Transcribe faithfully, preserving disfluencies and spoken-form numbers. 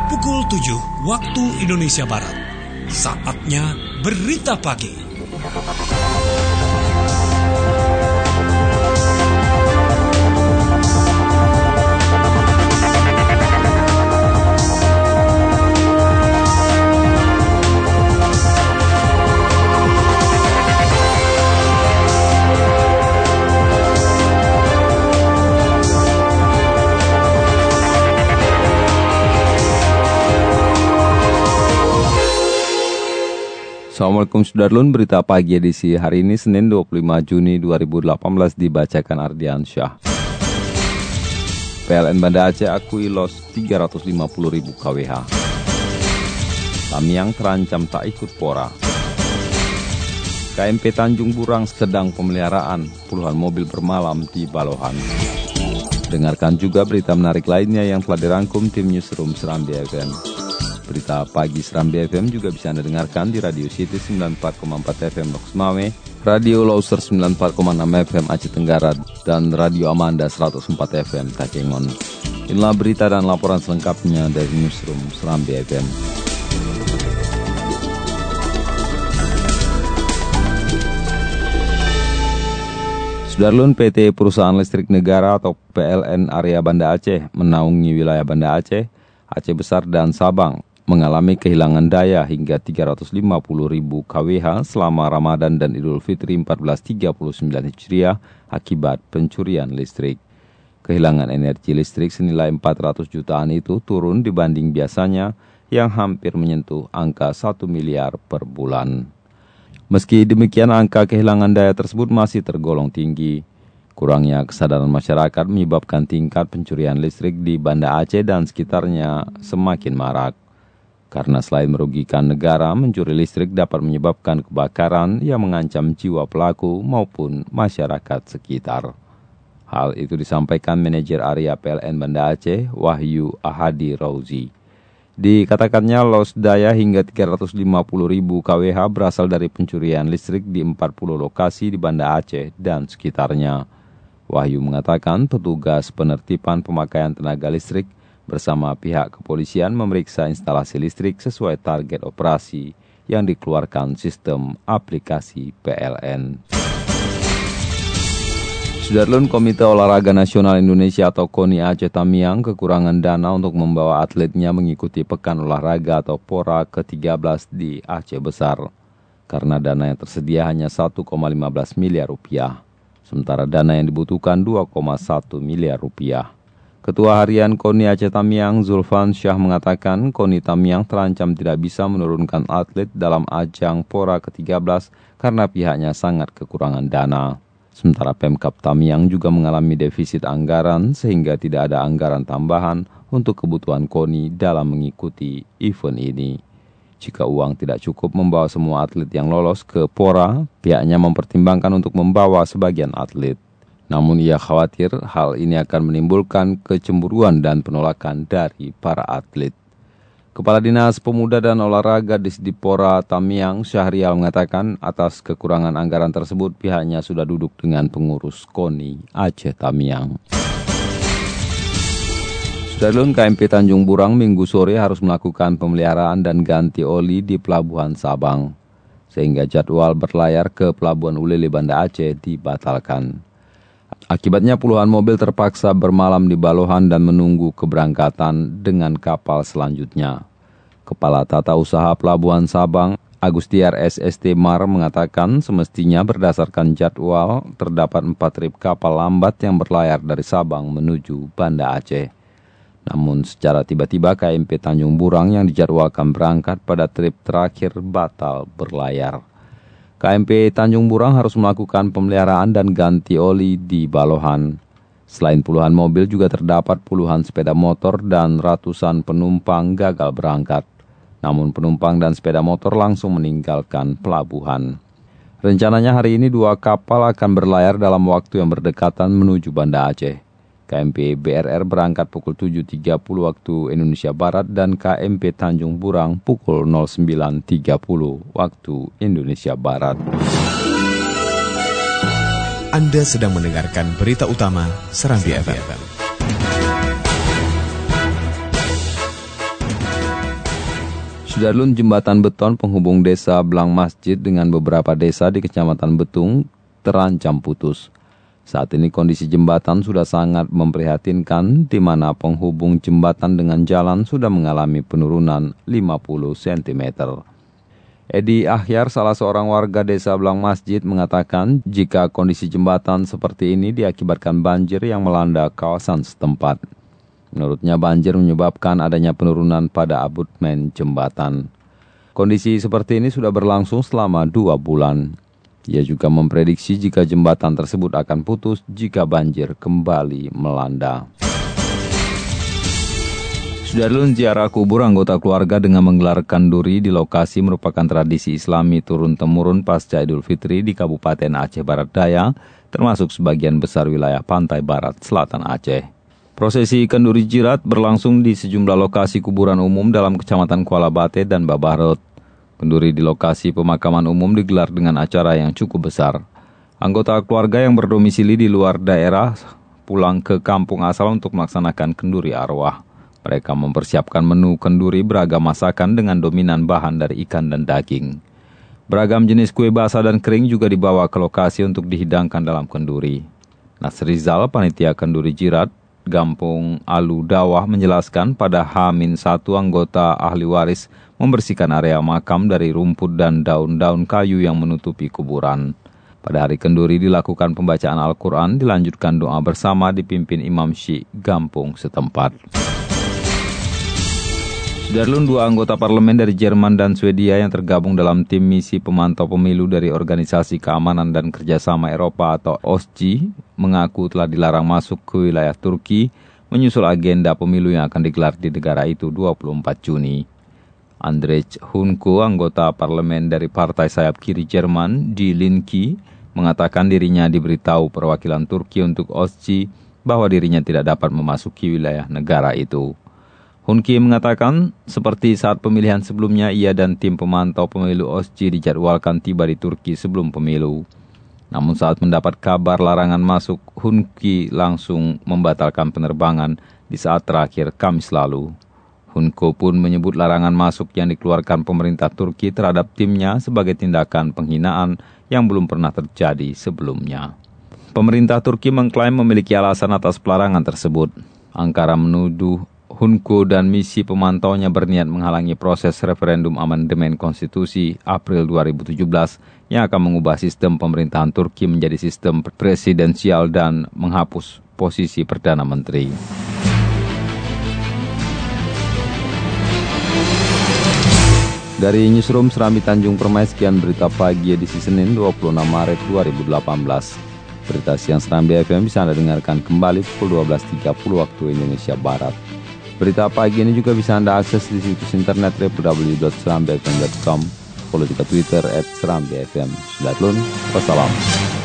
pukul tujuh waktu Indonesia Barat. Saatnya Berita Pagi. Assalamualaikum Sudarlun, berita pagi edisi hari ini Senin dua puluh lima Juni dua ribu delapan belas dibacakan Ardian Syah. P L N Banda Aceh akui los tiga ratus lima puluh ribu K W H. Tamiang terancam tak ikut pora. K M P Tanjung Burang sedang pemeliharaan puluhan mobil bermalam di Balohan. Dengarkan juga berita menarik lainnya yang telah dirangkum tim Newsroom Serambi F M. Berita pagi Serambi F M juga bisa Anda dengarkan di Radio City sembilan puluh empat koma empat F M Loks Mame, Radio Loser sembilan puluh empat koma enam F M Aceh Tenggara, dan Radio Amanda seratus empat F M Takengon. Inilah berita dan laporan selengkapnya dari Newsroom Serambi F M. Sudarlun, P T Perusahaan Listrik Negara atau P L N Area Banda Aceh menaungi wilayah Banda Aceh, Aceh Besar, dan Sabang mengalami kehilangan daya hingga tiga ratus lima puluh ribu K W H selama Ramadan dan Idul Fitri seribu empat ratus tiga puluh sembilan Hijriah akibat pencurian listrik. Kehilangan energi listrik senilai empat ratus jutaan itu turun dibanding biasanya yang hampir menyentuh angka satu miliar per bulan. Meski demikian, angka kehilangan daya tersebut masih tergolong tinggi. Kurangnya kesadaran masyarakat menyebabkan tingkat pencurian listrik di Banda Aceh dan sekitarnya semakin marak. Karena selain merugikan negara, mencuri listrik dapat menyebabkan kebakaran yang mengancam jiwa pelaku maupun masyarakat sekitar. Hal itu disampaikan manajer area P L N Banda Aceh, Wahyu Ahadi Rauzi. Dikatakannya los daya hingga tiga ratus lima puluh ribu K W H berasal dari pencurian listrik di empat puluh lokasi di Banda Aceh dan sekitarnya. Wahyu mengatakan petugas penertiban pemakaian tenaga listrik bersama pihak kepolisian memeriksa instalasi listrik sesuai target operasi yang dikeluarkan sistem aplikasi P L N. Sudarlun, Komite Olahraga Nasional Indonesia atau KONI Aceh Tamiang kekurangan dana untuk membawa atletnya mengikuti Pekan Olahraga atau PORA ke tiga belas di Aceh Besar. Karena dana yang tersedia hanya satu koma lima belas miliar rupiah. Sementara dana yang dibutuhkan dua koma satu miliar rupiah. Ketua Harian KONI Aceh Tamiang, Zulfan Syah, mengatakan KONI Tamiang terancam tidak bisa menurunkan atlet dalam ajang PORA ke tiga belas karena pihaknya sangat kekurangan dana. Sementara Pemkab Tamiang juga mengalami defisit anggaran sehingga tidak ada anggaran tambahan untuk kebutuhan KONI dalam mengikuti event ini. Jika uang tidak cukup membawa semua atlet yang lolos ke PORA, pihaknya mempertimbangkan untuk membawa sebagian atlet. Namun ia khawatir hal ini akan menimbulkan kecemburuan dan penolakan dari para atlet. Kepala Dinas Pemuda dan Olahraga Disdipora Tamiang, Syahrial, mengatakan atas kekurangan anggaran tersebut pihaknya sudah duduk dengan pengurus KONI Aceh Tamiang. Sudarlun, K M P Tanjung Burang minggu sore harus melakukan pemeliharaan dan ganti oli di Pelabuhan Sabang, sehingga jadwal berlayar ke Pelabuhan Ulele Banda Aceh dibatalkan. Akibatnya puluhan mobil terpaksa bermalam di Balohan dan menunggu keberangkatan dengan kapal selanjutnya. Kepala Tata Usaha Pelabuhan Sabang, Agustiar S S T Mar, mengatakan semestinya berdasarkan jadwal terdapat empat trip kapal lambat yang berlayar dari Sabang menuju Banda Aceh. Namun secara tiba-tiba K M P Tanjung Burang yang dijadwalkan berangkat pada trip terakhir batal berlayar. K M P Tanjung Burang harus melakukan pemeliharaan dan ganti oli di Balohan. Selain puluhan mobil juga terdapat puluhan sepeda motor dan ratusan penumpang gagal berangkat. Namun penumpang dan sepeda motor langsung meninggalkan pelabuhan. Rencananya hari ini dua kapal akan berlayar dalam waktu yang berdekatan menuju Banda Aceh. K M P B R R berangkat pukul tujuh tiga puluh waktu Indonesia Barat dan K M P Tanjung Burang pukul nol sembilan tiga puluh waktu Indonesia Barat. Anda sedang mendengarkan berita utama Serambi F M. Sudarlun, jembatan beton penghubung desa Blang Masjid dengan beberapa desa di Kecamatan Betung terancam putus. Saat ini kondisi jembatan sudah sangat memprihatinkan, di mana penghubung jembatan dengan jalan sudah mengalami penurunan lima puluh sentimeter. Edi Ahyar, salah seorang warga desa Blang Masjid, mengatakan jika kondisi jembatan seperti ini diakibatkan banjir yang melanda kawasan setempat. Menurutnya banjir menyebabkan adanya penurunan pada abutmen jembatan. Kondisi seperti ini sudah berlangsung selama dua bulan. Ia juga memprediksi jika jembatan tersebut akan putus jika banjir kembali melanda. Sudarlun, ziarah kubur anggota keluarga dengan menggelar kenduri di lokasi merupakan tradisi Islami turun-temurun pasca Idul Fitri di Kabupaten Aceh Barat Daya, termasuk sebagian besar wilayah pantai barat selatan Aceh. Prosesi kenduri jirat berlangsung di sejumlah lokasi kuburan umum dalam Kecamatan Kuala Bate dan Babarot. Kenduri di lokasi pemakaman umum digelar dengan acara yang cukup besar. Anggota keluarga yang berdomisili di luar daerah pulang ke kampung asal untuk melaksanakan kenduri arwah. Mereka mempersiapkan menu kenduri beragam masakan dengan dominan bahan dari ikan dan daging. Beragam jenis kue basah dan kering juga dibawa ke lokasi untuk dihidangkan dalam kenduri. Nasrizal, panitia kenduri jirat Gampung Alu Dawah, menjelaskan pada H satu anggota ahli waris membersihkan area makam dari rumput dan daun-daun kayu yang menutupi kuburan. Pada hari kenduri dilakukan pembacaan Al-Quran, dilanjutkan doa bersama dipimpin Imam Syekh Gampung setempat. Sudarlun, dua anggota parlemen dari Jerman dan Swedia yang tergabung dalam tim misi pemantau pemilu dari Organisasi Keamanan dan Kerjasama Eropa atau O S C E mengaku telah dilarang masuk ke wilayah Turki menyusul agenda pemilu yang akan digelar di negara itu dua puluh empat Juni. Andrej Hunko, anggota parlemen dari partai sayap kiri Jerman, Die Linke, mengatakan dirinya diberitahu perwakilan Turki untuk O S C E bahwa dirinya tidak dapat memasuki wilayah negara itu. Hunki mengatakan, seperti saat pemilihan sebelumnya, ia dan tim pemantau pemilu O S C E dijadwalkan tiba di Turki sebelum pemilu. Namun saat mendapat kabar larangan masuk, Hunki langsung membatalkan penerbangan di saat terakhir Kamis lalu. Hunko pun menyebut larangan masuk yang dikeluarkan pemerintah Turki terhadap timnya sebagai tindakan penghinaan yang belum pernah terjadi sebelumnya. Pemerintah Turki mengklaim memiliki alasan atas pelarangan tersebut. Ankara menuduh Hunko dan misi pemantaunya berniat menghalangi proses referendum amandemen konstitusi April dua ribu tujuh belas yang akan mengubah sistem pemerintahan Turki menjadi sistem presidensial dan menghapus posisi Perdana Menteri. Dari Newsroom Serambi Tanjung Permai, sekian berita pagi edisi Senin dua puluh enam Maret dua ribu delapan belas. Berita siang Serambi F M bisa Anda dengarkan kembali pukul dua belas tiga puluh waktu Indonesia Barat. Berita pagi ini juga bisa Anda akses di situs internet w w w titik serambi f m titik com. Follow juga Twitter at serambi f m. Sudah dulu, wassalam.